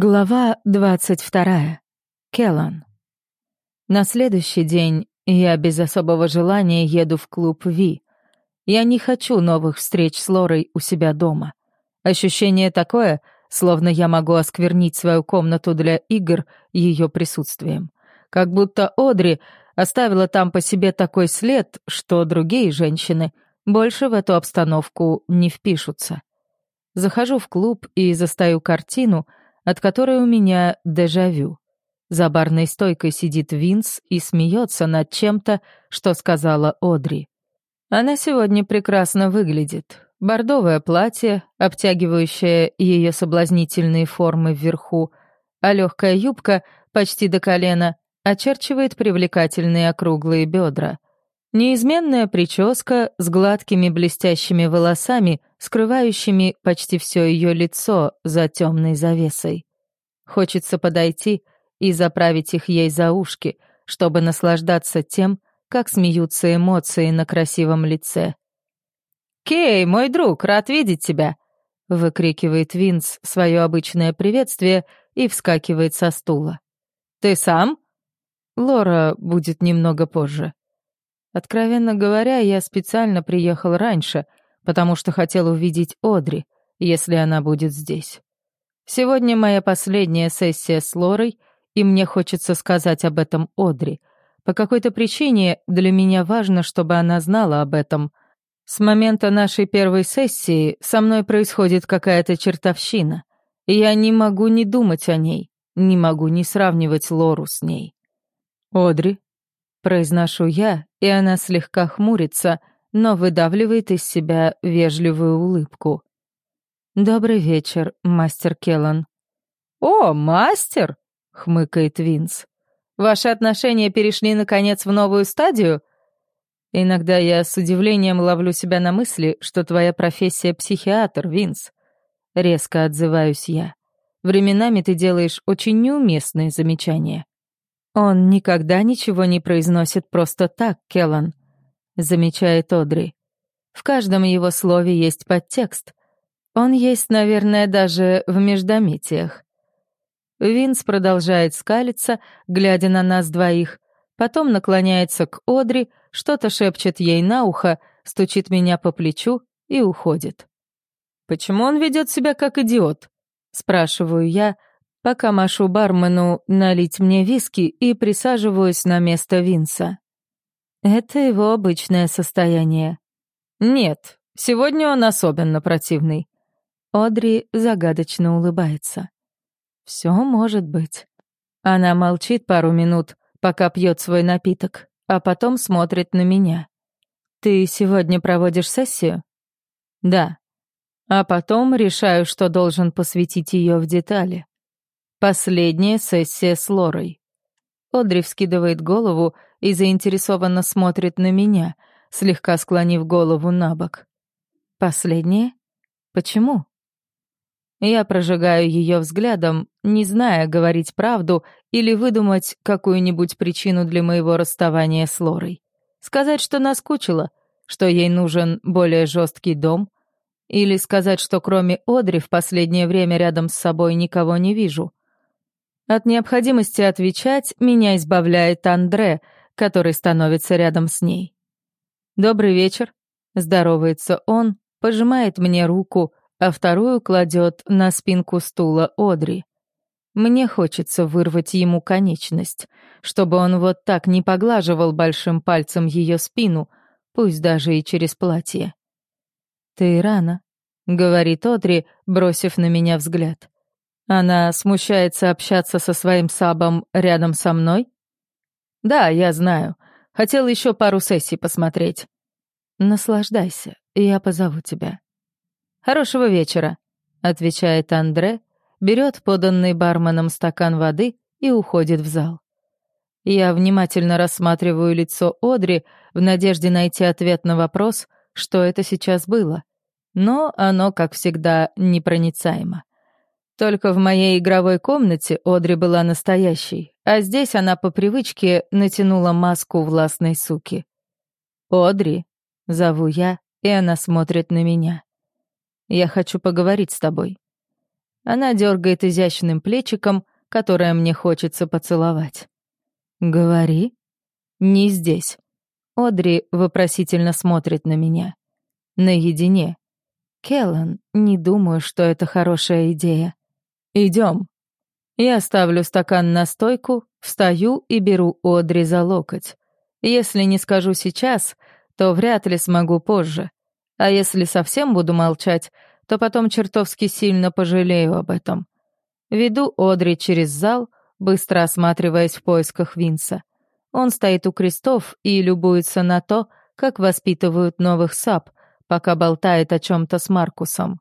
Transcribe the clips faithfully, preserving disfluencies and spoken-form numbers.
Глава двадцать вторая. Келлан. На следующий день я без особого желания еду в клуб Ви. Я не хочу новых встреч с Лорой у себя дома. Ощущение такое, словно я могу осквернить свою комнату для игр ее присутствием. Как будто Одри оставила там по себе такой след, что другие женщины больше в эту обстановку не впишутся. Захожу в клуб и застаю картину, от которой у меня дежавю. За барной стойкой сидит Винс и смеется над чем-то, что сказала Одри. Она сегодня прекрасно выглядит. Бордовое платье, обтягивающее ее соблазнительные формы вверху, а легкая юбка почти до колена очерчивает привлекательные округлые бедра. Неизменная прическа с гладкими блестящими волосами, скрывающими почти все ее лицо за темной завесой. Хочется подойти и заправить их ей за ушки, чтобы наслаждаться тем, как смеются эмоции на красивом лице. «Кей, мой друг, рад видеть тебя!» — выкрикивает Винс свое обычное приветствие и вскакивает со стула. «Ты сам?» «Лора будет немного позже». Откровенно говоря, я специально приехал раньше, потому что хотел увидеть Одри, если она будет здесь. Сегодня моя последняя сессия с Лорой, и мне хочется сказать об этом Одри. По какой-то причине для меня важно, чтобы она знала об этом. С момента нашей первой сессии со мной происходит какая-то чертовщина, и я не могу не думать о ней, не могу не сравнивать Лору с ней. «Одри», — произношу я, и она слегка хмурится, но выдавливает из себя вежливую улыбку. «Добрый вечер, мастер Келлан». «О, мастер!» — хмыкает Винс. «Ваши отношения перешли, наконец, в новую стадию?» «Иногда я с удивлением ловлю себя на мысли, что твоя профессия — психиатр, Винс». Резко отзываюсь я. «Временами ты делаешь очень неуместные замечания». «Он никогда ничего не произносит просто так, Келлан», — замечает Одри. «В каждом его слове есть подтекст. Он есть, наверное, даже в междометиях». Винс продолжает скалиться, глядя на нас двоих, потом наклоняется к Одри, что-то шепчет ей на ухо, стучит меня по плечу и уходит. «Почему он ведет себя как идиот?» — спрашиваю я, пока машу бармену налить мне виски и присаживаюсь на место Винса. Это его обычное состояние. «Нет, сегодня он особенно противный». Одри загадочно улыбается. «Все может быть». Она молчит пару минут, пока пьет свой напиток, а потом смотрит на меня. «Ты сегодня проводишь сессию?» «Да». А потом решаю, что должен посвятить ее в детали. Последняя сессия с Лорой. Одри вскидывает голову и заинтересованно смотрит на меня, слегка склонив голову на бок. «Последняя? Почему?» Я прожигаю ее взглядом, не зная, говорить правду или выдумать какую-нибудь причину для моего расставания с Лорой. Сказать, что наскучила, что ей нужен более жесткий дом, или сказать, что кроме Одри в последнее время рядом с собой никого не вижу. От необходимости отвечать меня избавляет Андре, который становится рядом с ней. «Добрый вечер», — здоровается он, пожимает мне руку, а вторую кладет на спинку стула Одри. Мне хочется вырвать ему конечность, чтобы он вот так не поглаживал большим пальцем ее спину, пусть даже и через платье. «Ты рано», — говорит Одри, бросив на меня взгляд. Она смущается общаться со своим сабом рядом со мной? Да, я знаю. Хотел еще пару сессий посмотреть. Наслаждайся, я позову тебя. Хорошего вечера, отвечает Андре, берет поданный барменом стакан воды и уходит в зал. Я внимательно рассматриваю лицо Одри в надежде найти ответ на вопрос, что это сейчас было. Но оно, как всегда, непроницаемо. Только в моей игровой комнате Одри была настоящей, а здесь она по привычке натянула маску властной суки. «Одри», — зову я, и она смотрит на меня. «Я хочу поговорить с тобой». Она дергает изящным плечиком, которое мне хочется поцеловать. «Говори». «Не здесь». Одри вопросительно смотрит на меня. Наедине. «Келлан, не думаю, что это хорошая идея. Идем». Я ставлю стакан на стойку, встаю и беру Одри за локоть. Если не скажу сейчас, то вряд ли смогу позже. А если совсем буду молчать, то потом чертовски сильно пожалею об этом. Веду Одри через зал, быстро осматриваясь в поисках Винса. Он стоит у крестов и любуется на то, как воспитывают новых сап, пока болтает о чем-то с Маркусом.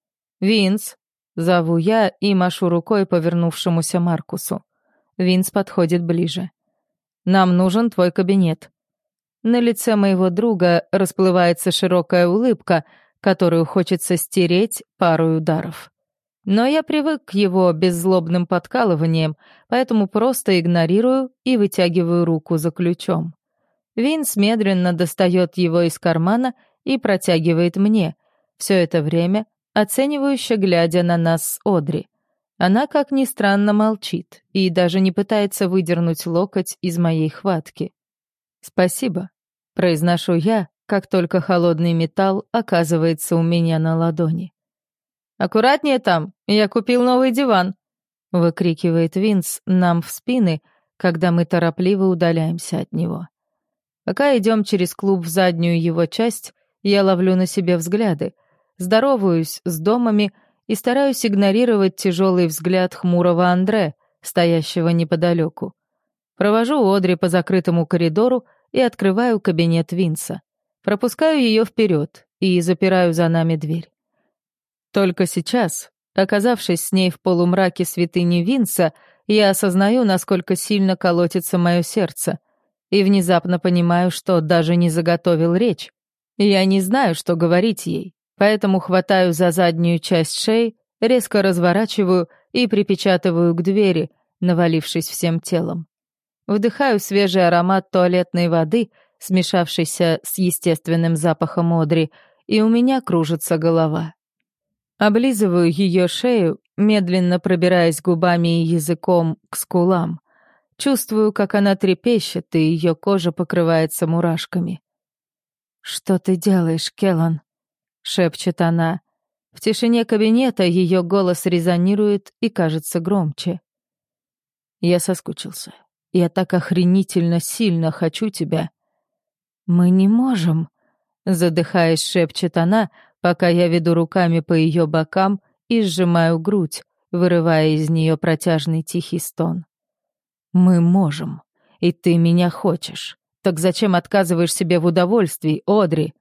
«Винс!» — зову я и машу рукой повернувшемуся Маркусу. Винс подходит ближе. «Нам нужен твой кабинет». На лице моего друга расплывается широкая улыбка, которую хочется стереть парой ударов. Но я привык к его беззлобным подкалываниям, поэтому просто игнорирую и вытягиваю руку за ключом. Винс медленно достает его из кармана и протягивает мне, все это время оценивающе глядя на нас с Одри. Она, как ни странно, молчит и даже не пытается выдернуть локоть из моей хватки. «Спасибо», — произношу я, как только холодный металл оказывается у меня на ладони. «Аккуратнее там, я купил новый диван», — выкрикивает Винс нам в спины, когда мы торопливо удаляемся от него. Пока идем через клуб в заднюю его часть, я ловлю на себе взгляды, здороваюсь с домами и стараюсь игнорировать тяжелый взгляд хмурого Андре, стоящего неподалеку. Провожу Одри по закрытому коридору и открываю кабинет Винса. Пропускаю ее вперед и запираю за нами дверь. Только сейчас, оказавшись с ней в полумраке святыни Винса, я осознаю, насколько сильно колотится мое сердце, и внезапно понимаю, что даже не заготовил речь. Я не знаю, что говорить ей, поэтому хватаю за заднюю часть шеи, резко разворачиваю и припечатываю к двери, навалившись всем телом. Вдыхаю свежий аромат туалетной воды, смешавшийся с естественным запахом Одри, и у меня кружится голова. Облизываю ее шею, медленно пробираясь губами и языком к скулам. Чувствую, как она трепещет, и ее кожа покрывается мурашками. «Что ты делаешь, Келлан?» — шепчет она. В тишине кабинета ее голос резонирует и кажется громче. «Я соскучился. Я так охренительно сильно хочу тебя». «Мы не можем», — задыхаясь, шепчет она, пока я веду руками по ее бокам и сжимаю грудь, вырывая из нее протяжный тихий стон. «Мы можем, и ты меня хочешь. Так зачем отказываешь себе в удовольствии, Одри?»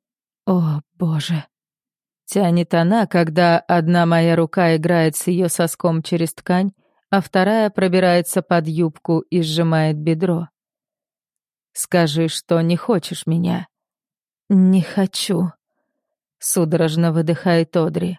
«О, боже!» Тянет она, когда одна моя рука играет с ее соском через ткань, а вторая пробирается под юбку и сжимает бедро. «Скажи, что не хочешь меня». «Не хочу», — судорожно выдыхает Одри.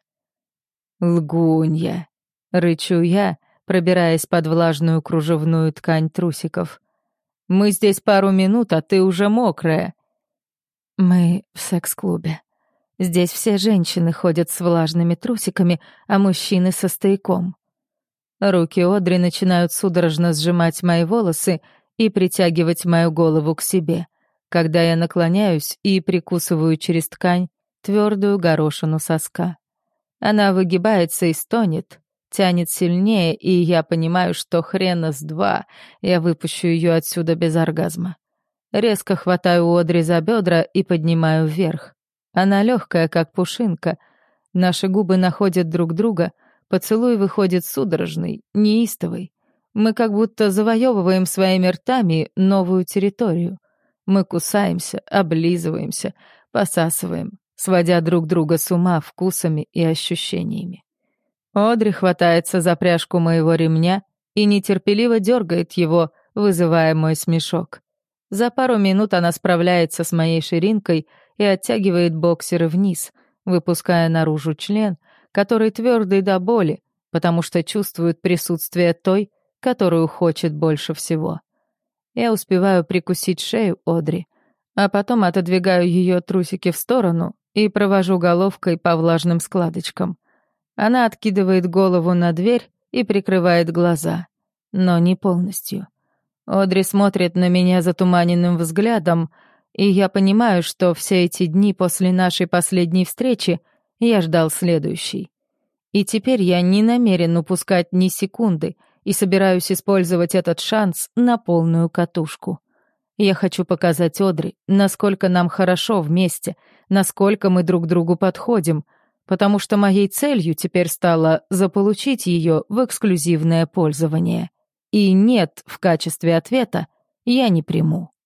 «Лгунья», — рычу я, пробираясь под влажную кружевную ткань трусиков. «Мы здесь пару минут, а ты уже мокрая». «Мы в секс-клубе. Здесь все женщины ходят с влажными трусиками, а мужчины со стояком». Руки Одри начинают судорожно сжимать мои волосы и притягивать мою голову к себе, когда я наклоняюсь и прикусываю через ткань твердую горошину соска. Она выгибается и стонет, тянет сильнее, и я понимаю, что хрена с два я выпущу ее отсюда без оргазма. Резко хватаю Одри за бедра и поднимаю вверх. Она легкая, как пушинка. Наши губы находят друг друга, поцелуй выходит судорожный, неистовый. Мы как будто завоевываем своими ртами новую территорию. Мы кусаемся, облизываемся, посасываем, сводя друг друга с ума вкусами и ощущениями. Одри хватается за пряжку моего ремня и нетерпеливо дергает его, вызывая мой смешок. За пару минут она справляется с моей ширинкой и оттягивает боксеры вниз, выпуская наружу член, который твердый до боли, потому что чувствует присутствие той, которую хочет больше всего. Я успеваю прикусить шею Одри, а потом отодвигаю ее трусики в сторону и провожу головкой по влажным складочкам. Она откидывает голову на дверь и прикрывает глаза, но не полностью. Одри смотрит на меня затуманенным взглядом, и я понимаю, что все эти дни после нашей последней встречи я ждал следующей. И теперь я не намерен упускать ни секунды и собираюсь использовать этот шанс на полную катушку. Я хочу показать Одри, насколько нам хорошо вместе, насколько мы друг другу подходим, потому что моей целью теперь стало заполучить ее в эксклюзивное пользование. И «нет» в качестве ответа я не приму.